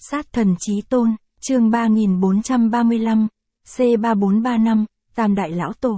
Sát thần chí tôn, chương 3435, C3435, Tam Đại Lão Tổ.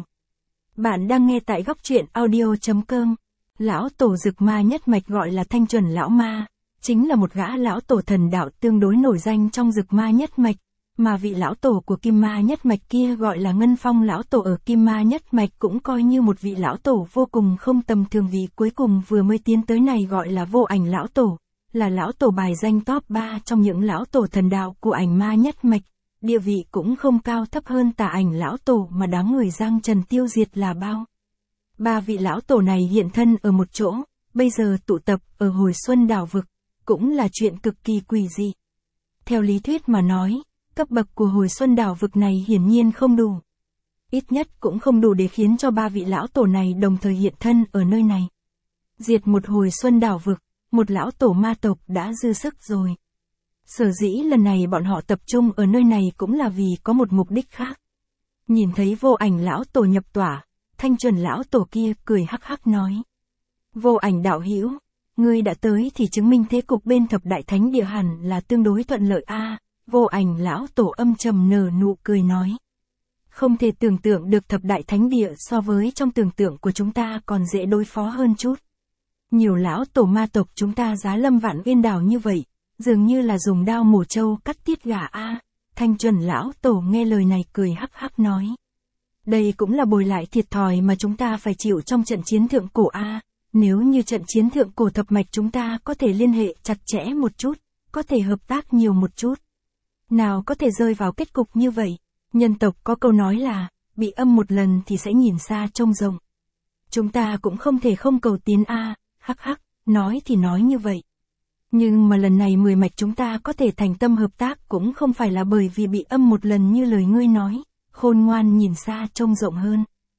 Bạn đang nghe tại góc truyện audio.com. Lão Tổ Dực Ma nhất mạch gọi là Thanh Chuẩn Lão Ma, chính là một gã lão tổ thần đạo tương đối nổi danh trong Dực Ma nhất mạch, mà vị lão tổ của Kim Ma nhất mạch kia gọi là Ngân Phong Lão Tổ ở Kim Ma nhất mạch cũng coi như một vị lão tổ vô cùng không tầm thường. Vị cuối cùng vừa mới tiến tới này gọi là Vô Ảnh Lão Tổ, là lão tổ bài danh top 3 trong những lão tổ thần đạo của Ảnh Ma nhất mạch, địa vị cũng không cao thấp hơn Tà Ảnh Lão Tổ mà đám người Giang Trần tiêu diệt là bao. Ba vị lão tổ này hiện thân ở một chỗ, bây giờ tụ tập ở Hồi Xuân Đảo Vực, cũng là chuyện cực kỳ quỷ dị. Theo lý thuyết mà nói, cấp bậc của Hồi Xuân Đảo Vực này hiển nhiên không đủ. Ít nhất cũng không đủ để khiến cho ba vị lão tổ này đồng thời hiện thân ở nơi này. Diệt một Hồi Xuân Đảo Vực, một lão tổ ma tộc đã dư sức rồi. Sở dĩ lần này bọn họ tập trung ở nơi này cũng là vì có một mục đích khác. Nhìn thấy Vô Ảnh Lão Tổ nhập tỏa, Thanh Chuẩn Lão Tổ kia cười hắc hắc nói: Vô Ảnh đạo hữu, ngươi đã tới thì chứng minh thế cục bên Thập Đại Thánh Địa hẳn là tương đối thuận lợi a. Vô Ảnh Lão Tổ âm trầm nở nụ cười nói: Không thể tưởng tượng được Thập Đại Thánh Địa so với trong tưởng tượng của chúng ta còn dễ đối phó hơn chút. Nhiều lão tổ ma tộc chúng ta giá lâm vạn uyên đảo như vậy, dường như là dùng đao mổ trâu cắt tiết gà a. Thanh Chuẩn Lão Tổ nghe lời này cười hắc hắc nói: Đây cũng là bồi lại thiệt thòi mà chúng ta phải chịu trong trận chiến thượng cổ a. Nếu như trận chiến thượng cổ thập mạch chúng ta có thể liên hệ chặt chẽ một chút, có thể hợp tác nhiều một chút, nào có thể rơi vào kết cục như vậy. Nhân tộc có câu nói là, bị âm một lần thì sẽ nhìn xa trông rộng. Chúng ta cũng không thể không cầu tiến a. Hắc hắc, nói thì nói như vậy. Nhưng mà lần này 10 mạch chúng ta có thể thành tâm hợp tác cũng không phải là bởi vì bị âm một lần như lời ngươi nói, khôn ngoan nhìn xa trông rộng hơn.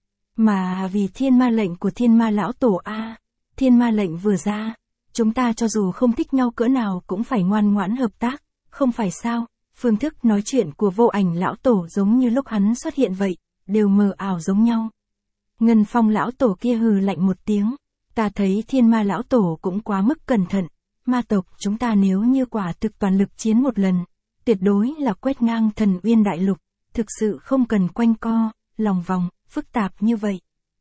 Mà vì thiên ma lệnh của Thiên Ma Lão Tổ a. Thiên ma lệnh vừa ra, chúng ta cho dù không thích nhau cỡ nào cũng phải ngoan ngoãn hợp tác, không phải sao? Phương thức nói chuyện của Vô Ảnh Lão Tổ giống như lúc hắn xuất hiện vậy, đều mờ ảo giống nhau. Ngân Phong Lão Tổ kia hừ lạnh một tiếng: Ta thấy Thiên Ma Lão Tổ cũng quá mức cẩn thận, ma tộc chúng ta nếu như quả thực toàn lực chiến một lần, tuyệt đối là quét ngang Thần Uyên Đại Lục, thực sự không cần quanh co, lòng vòng, phức tạp như vậy.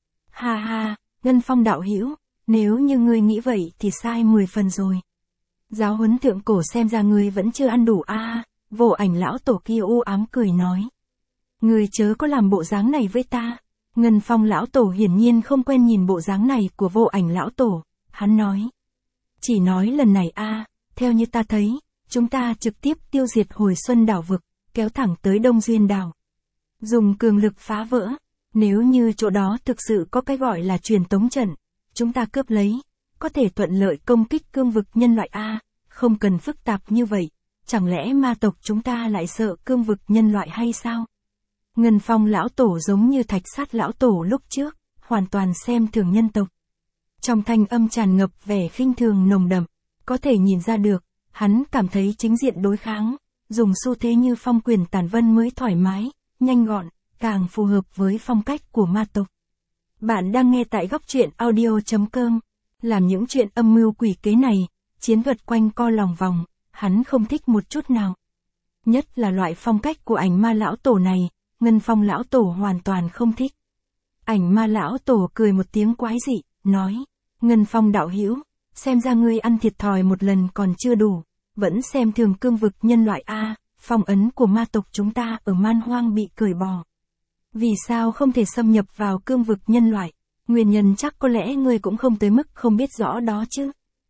Ha ha, Ngân Phong đạo hữu, nếu như ngươi nghĩ vậy thì sai 10 phần rồi. Giáo huấn thượng cổ xem ra ngươi vẫn chưa ăn đủ a. Vô Ảnh Lão Tổ kia u ám cười nói: Ngươi chớ có làm bộ dáng này với ta. Ngân Phong Lão Tổ hiển nhiên không quen nhìn bộ dáng này của Vô Ảnh Lão Tổ, hắn nói: Chỉ nói lần này a, theo như ta thấy, chúng ta trực tiếp tiêu diệt Hồi Xuân Đảo Vực, kéo thẳng tới Đông Duyên Đảo. Dùng cường lực phá vỡ, nếu như chỗ đó thực sự có cái gọi là truyền tống trận, chúng ta cướp lấy, có thể thuận lợi công kích cương vực nhân loại a, không cần phức tạp như vậy, chẳng lẽ ma tộc chúng ta lại sợ cương vực nhân loại hay sao? Ngân Phong Lão Tổ giống như Thạch Sát Lão Tổ lúc trước, hoàn toàn xem thường nhân tộc. Trong thanh âm tràn ngập vẻ khinh thường nồng đậm, có thể nhìn ra được, hắn cảm thấy chính diện đối kháng, dùng xu thế như phong quyền tàn vân mới thoải mái, nhanh gọn, càng phù hợp với phong cách của ma tộc. Bạn đang nghe tại góc truyện audio.com, làm những chuyện âm mưu quỷ kế này, chiến thuật quanh co lòng vòng, hắn không thích một chút nào. Nhất là loại phong cách của Ảnh Ma Lão Tổ này, Ngân Phong Lão Tổ hoàn toàn không thích. Ảnh Ma Lão Tổ cười một tiếng quái dị, nói: Ngân Phong đạo hữu, xem ra ngươi ăn thiệt thòi một lần còn chưa đủ, vẫn xem thường cương vực nhân loại a. Phong ấn của ma tộc chúng ta ở Man Hoang bị cởi bỏ. Vì sao không thể xâm nhập vào cương vực nhân loại? Nguyên nhân chắc có lẽ ngươi cũng không tới mức không biết rõ đó chứ.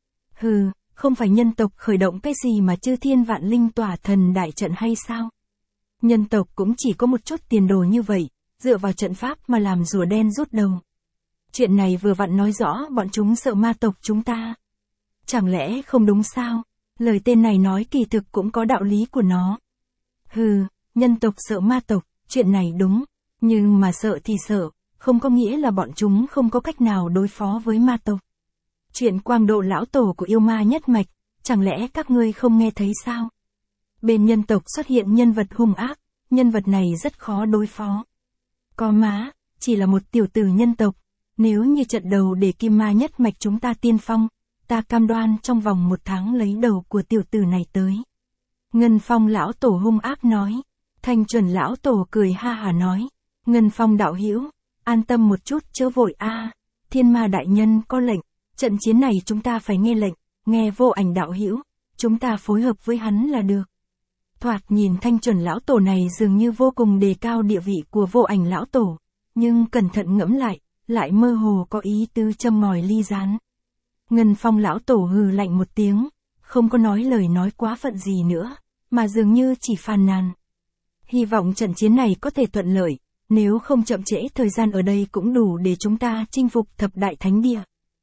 Hừ, không phải nhân tộc khởi động cái gì mà chư thiên vạn linh tỏa thần đại trận hay sao? Nhân tộc cũng chỉ có một chút tiền đồ như vậy, dựa vào trận pháp mà làm rùa đen rút đầu. Chuyện này vừa vặn nói rõ bọn chúng sợ ma tộc chúng ta. Chẳng lẽ không đúng sao? Lời tên này nói kỳ thực cũng có đạo lý của nó. Hừ, nhân tộc sợ ma tộc, chuyện này đúng, nhưng mà sợ thì sợ, không có nghĩa là bọn chúng không có cách nào đối phó với ma tộc. Chuyện Quang Độ Lão Tổ của yêu ma nhất mạch, chẳng lẽ các ngươi không nghe thấy sao? Bên nhân tộc xuất hiện nhân vật hung ác, nhân vật này rất khó đối phó. Có má, chỉ là một tiểu tử nhân tộc, nếu như trận đầu để Kim Ma nhất mạch chúng ta tiên phong, ta cam đoan trong vòng 1 tháng lấy đầu của tiểu tử này tới. Ngân Phong lão tổ hung ác nói. Thanh Chuẩn lão tổ cười ha hà nói. Ngân Phong đạo hữu, an tâm một chút chớ vội a. Thiên Ma đại nhân có lệnh, trận chiến này chúng ta phải nghe lệnh, nghe Vô Ảnh đạo hữu, chúng ta phối hợp với hắn là được. Thoạt nhìn Thanh Chuẩn lão tổ này dường như vô cùng đề cao địa vị của Vô Ảnh lão tổ, nhưng cẩn thận ngẫm lại mơ hồ có ý tứ châm ngòi ly gián. Ngân Phong lão tổ hừ lạnh một tiếng, không có nói lời nói quá phận gì nữa, mà dường như chỉ phàn nàn. Hy vọng trận chiến này có thể thuận lợi, nếu không chậm trễ thời gian ở đây cũng đủ để chúng ta chinh phục thập đại thánh địa.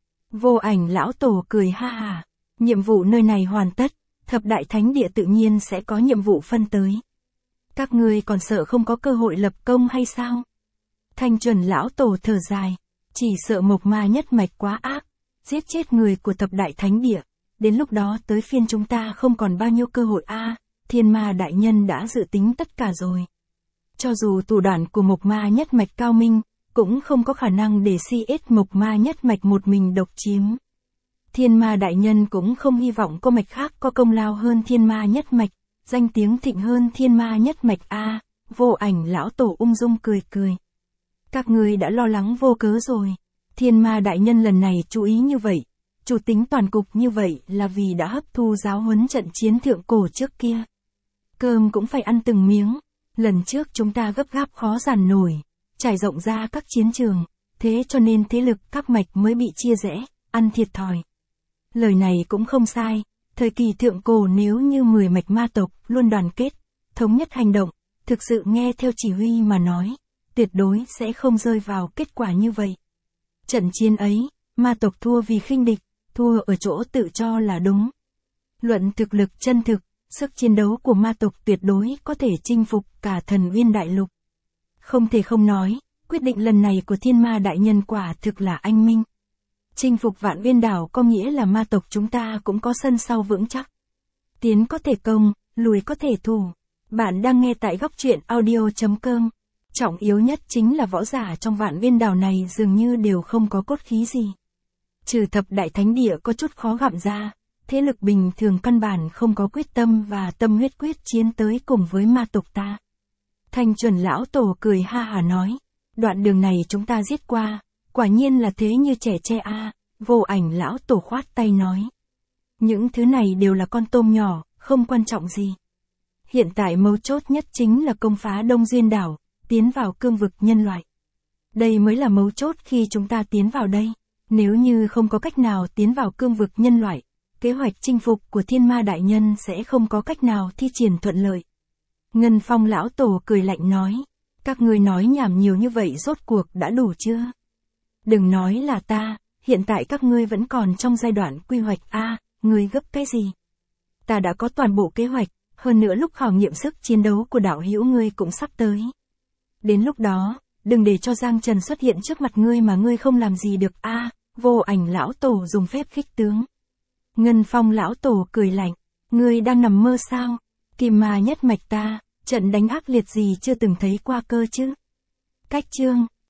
Vô Ảnh lão tổ cười ha hà, nhiệm vụ nơi này hoàn tất, thập đại thánh địa tự nhiên sẽ có nhiệm vụ phân tới. Các ngươi còn sợ không có cơ hội lập công hay sao? Thanh Chuẩn lão tổ thở dài, chỉ sợ Mộc Ma nhất mạch quá ác, giết chết người của thập đại thánh địa, đến lúc đó tới phiên chúng ta không còn bao nhiêu cơ hội a. Thiên Ma đại nhân đã dự tính tất cả rồi. Cho dù thủ đoạn của Mộc Ma nhất mạch cao minh, cũng không có khả năng để CS Mộc Ma nhất mạch một mình độc chiếm. Thiên Ma đại nhân cũng không hy vọng có mạch khác có công lao hơn Thiên Ma nhất mạch, danh tiếng thịnh hơn Thiên Ma nhất mạch a. Vô Ảnh lão tổ ung dung cười cười. Các ngươi đã lo lắng vô cớ rồi. Thiên Ma đại nhân lần này chú ý như vậy, chủ tính toàn cục như vậy là vì đã hấp thu giáo huấn trận chiến thượng cổ trước kia. Cơm cũng phải ăn từng miếng. Lần trước chúng ta gấp gáp khó giàn nổi, trải rộng ra các chiến trường, thế cho nên thế lực các mạch mới bị chia rẽ, ăn thiệt thòi. Lời này cũng không sai, thời kỳ thượng cổ nếu như 10 mạch ma tộc luôn đoàn kết, thống nhất hành động, thực sự nghe theo chỉ huy mà nói, tuyệt đối sẽ không rơi vào kết quả như vậy. Trận chiến ấy, ma tộc thua vì khinh địch, thua ở chỗ tự cho là đúng. Luận thực lực chân thực, sức chiến đấu của ma tộc tuyệt đối có thể chinh phục cả Thần Uyên đại lục. Không thể không nói, quyết định lần này của Thiên Ma đại nhân quả thực là anh minh. Chinh phục Vạn Uyên đảo có nghĩa là ma tộc chúng ta cũng có sân sau vững chắc. Tiến có thể công, lùi có thể thủ. Bạn đang nghe tại góc truyện audio.com. Trọng yếu nhất chính là võ giả trong Vạn Uyên đảo này dường như đều không có cốt khí gì. Trừ thập đại thánh địa có chút khó gặm ra, thế lực bình thường căn bản không có quyết tâm và tâm huyết quyết chiến tới cùng với ma tộc ta. Thanh Chuẩn lão tổ cười ha hà nói, đoạn đường này chúng ta giết qua, quả nhiên là thế như trẻ tre a. Vô Ảnh lão tổ khoát tay nói. Những thứ này đều là con tôm nhỏ, không quan trọng gì. Hiện tại mấu chốt nhất chính là công phá Đông Duyên đảo, tiến vào cương vực nhân loại. Đây mới là mấu chốt khi chúng ta tiến vào đây. Nếu như không có cách nào tiến vào cương vực nhân loại, kế hoạch chinh phục của Thiên Ma đại nhân sẽ không có cách nào thi triển thuận lợi. Ngân Phong lão tổ cười lạnh nói, các ngươi nói nhảm nhiều như vậy rốt cuộc đã đủ chưa? Đừng nói là ta, hiện tại các ngươi vẫn còn trong giai đoạn quy hoạch a, ngươi gấp cái gì? Ta đã có toàn bộ kế hoạch, hơn nữa lúc khảo nghiệm sức chiến đấu của đạo hữu ngươi cũng sắp tới. Đến lúc đó, đừng để cho Giang Trần xuất hiện trước mặt ngươi mà ngươi không làm gì được a. Vô Ảnh lão tổ dùng phép khích tướng. Ngân Phong lão tổ cười lạnh, ngươi đang nằm mơ sao? Kim Ma nhất mạch ta, trận đánh ác liệt gì chưa từng thấy qua cơ chứ? Cách chương